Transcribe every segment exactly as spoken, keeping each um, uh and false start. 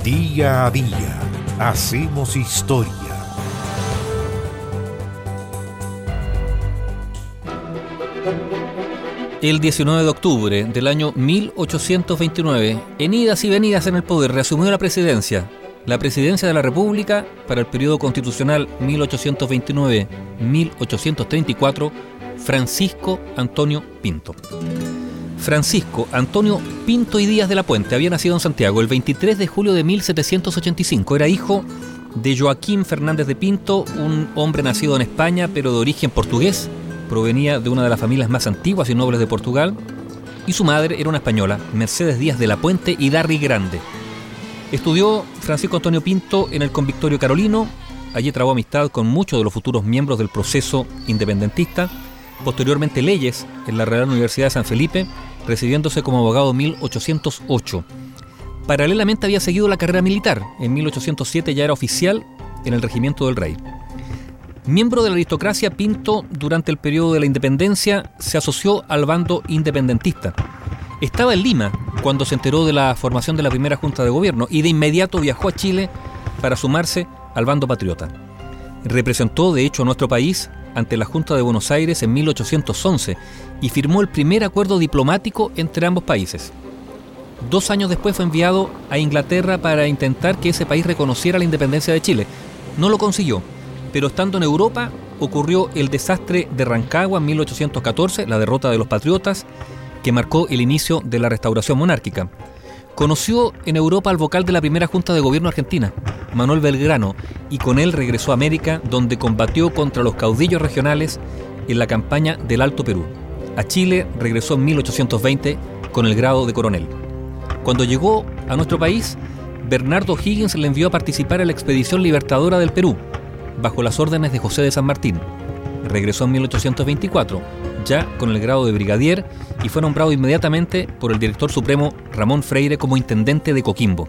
Día a día hacemos historia. El diecinueve de octubre del año mil ochocientos veintinueve, en idas y venidas en el poder, reasumió la presidencia, la presidencia de la República para el periodo constitucional mil ochocientos veintinueve a mil ochocientos treinta y cuatro, Francisco Antonio Pinto. Francisco Antonio Pinto y Díaz de la Puente había nacido en Santiago el veintitrés de julio de mil setecientos ochenta y cinco. Era hijo de Joaquín Fernández de Pinto, un hombre nacido en España pero de origen portugués. Provenía de una de las familias más antiguas y nobles de Portugal, y su madre era una española, Mercedes Díaz de la Puente y Darry Grande. Estudió Francisco Antonio Pinto en el Convictorio Carolino. Allí trabó amistad con muchos de los futuros miembros del proceso independentista. Posteriormente leyes en la Real Universidad de San Felipe, recibiéndose como abogado en mil ochocientos ocho. Paralelamente había seguido la carrera militar. En mil ochocientos siete ya era oficial en el Regimiento del Rey. Miembro de la aristocracia, Pinto, durante el periodo de la independencia, se asoció al bando independentista. Estaba en Lima cuando se enteró de la formación de la primera Junta de Gobierno y de inmediato viajó a Chile para sumarse al bando patriota. Representó, de hecho, a nuestro país ante la Junta de Buenos Aires en mil ochocientos once y firmó el primer acuerdo diplomático entre ambos países. Dos años después fue enviado a Inglaterra para intentar que ese país reconociera la independencia de Chile. No lo consiguió. Pero estando en Europa ocurrió el desastre de Rancagua en mil ochocientos catorce, la derrota de los patriotas, que marcó el inicio de la restauración monárquica. Conoció en Europa al vocal de la primera Junta de Gobierno argentina, Manuel Belgrano, y con él regresó a América, donde combatió contra los caudillos regionales en la campaña del Alto Perú. A Chile regresó en mil ochocientos veinte con el grado de coronel. Cuando llegó a nuestro país, Bernardo O'Higgins le envió a participar en la expedición libertadora del Perú, bajo las órdenes de José de San Martín. Regresó en mil ochocientos veinticuatro, ya con el grado de brigadier, y fue nombrado inmediatamente por el director supremo Ramón Freire como intendente de Coquimbo.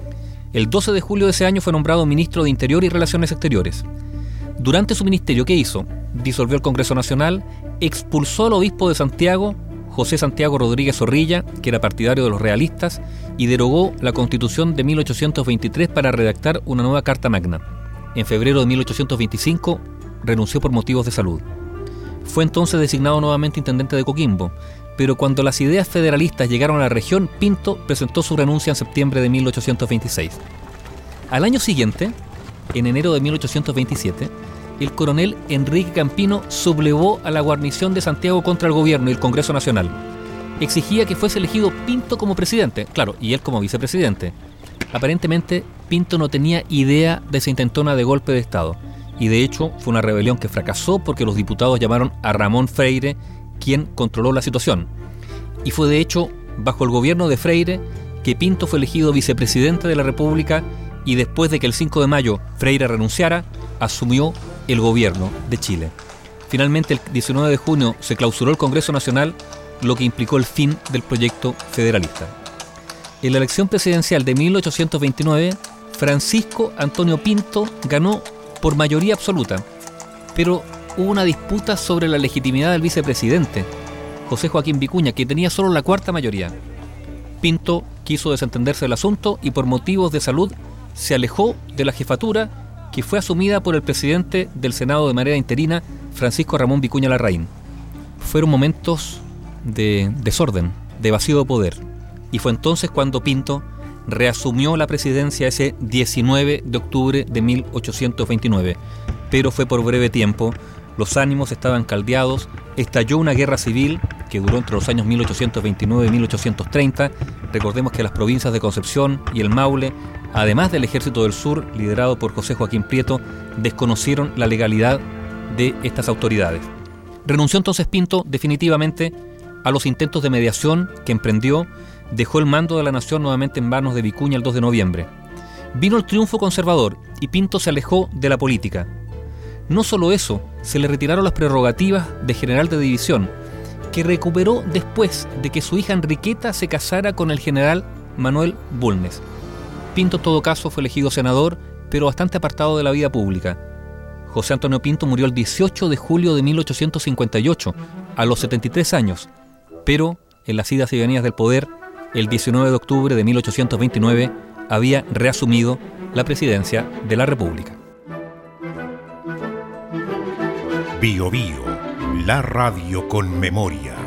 El doce de julio de ese año fue nombrado ministro de Interior y Relaciones Exteriores. Durante su ministerio, ¿qué hizo? Disolvió el Congreso Nacional, expulsó al obispo de Santiago, José Santiago Rodríguez Zorrilla, que era partidario de los realistas, y derogó la Constitución de mil ochocientos veintitrés para redactar una nueva Carta Magna. En febrero de mil ochocientos veinticinco renunció por motivos de salud. Fue entonces designado nuevamente intendente de Coquimbo, pero cuando las ideas federalistas llegaron a la región, Pinto presentó su renuncia en septiembre de mil ochocientos veintiséis. Al año siguiente, en enero de mil ochocientos veintisiete, el coronel Enrique Campino sublevó a la guarnición de Santiago contra el gobierno y el Congreso Nacional. Exigía que fuese elegido Pinto como presidente, claro, y él como vicepresidente. Aparentemente, Pinto no tenía idea de esa intentona de golpe de Estado, y de hecho fue una rebelión que fracasó porque los diputados llamaron a Ramón Freire, quien controló la situación. Y fue de hecho bajo el gobierno de Freire que Pinto fue elegido vicepresidente de la República, y después de que el cinco de mayo Freire renunciara, asumió el gobierno de Chile. Finalmente, el diecinueve de junio se clausuró el Congreso Nacional, lo que implicó el fin del proyecto federalista. En la elección presidencial de mil ochocientos veintinueve, Francisco Antonio Pinto ganó por mayoría absoluta, pero hubo una disputa sobre la legitimidad del vicepresidente, José Joaquín Vicuña, que tenía solo la cuarta mayoría. Pinto quiso desentenderse del asunto y por motivos de salud se alejó de la jefatura, que fue asumida por el presidente del Senado de manera interina, Francisco Ramón Vicuña Larraín. Fueron momentos de desorden, de vacío de poder, y fue entonces cuando Pinto reasumió la presidencia ese diecinueve de octubre de mil ochocientos veintinueve, pero fue por breve tiempo. Los ánimos estaban caldeados, estalló una guerra civil que duró entre los años mil ochocientos veintinueve y mil ochocientos treinta. Recordemos que las provincias de Concepción y el Maule, además del Ejército del Sur, liderado por José Joaquín Prieto, desconocieron la legalidad de estas autoridades. Renunció entonces Pinto definitivamente a los intentos de mediación que emprendió. Dejó el mando de la nación nuevamente en manos de Vicuña el dos de noviembre. Vino el triunfo conservador y Pinto se alejó de la política. No solo eso, se le retiraron las prerrogativas de general de división, que recuperó después de que su hija Enriqueta se casara con el general Manuel Bulnes. Pinto en todo caso fue elegido senador, pero bastante apartado de la vida pública. José Antonio Pinto murió el dieciocho de julio de mil ochocientos cincuenta y ocho, a los setenta y tres años, pero en las idas y venidas del poder, el diecinueve de octubre de mil ochocientos veintinueve había reasumido la presidencia de la República. Bio Bio, la radio con memoria.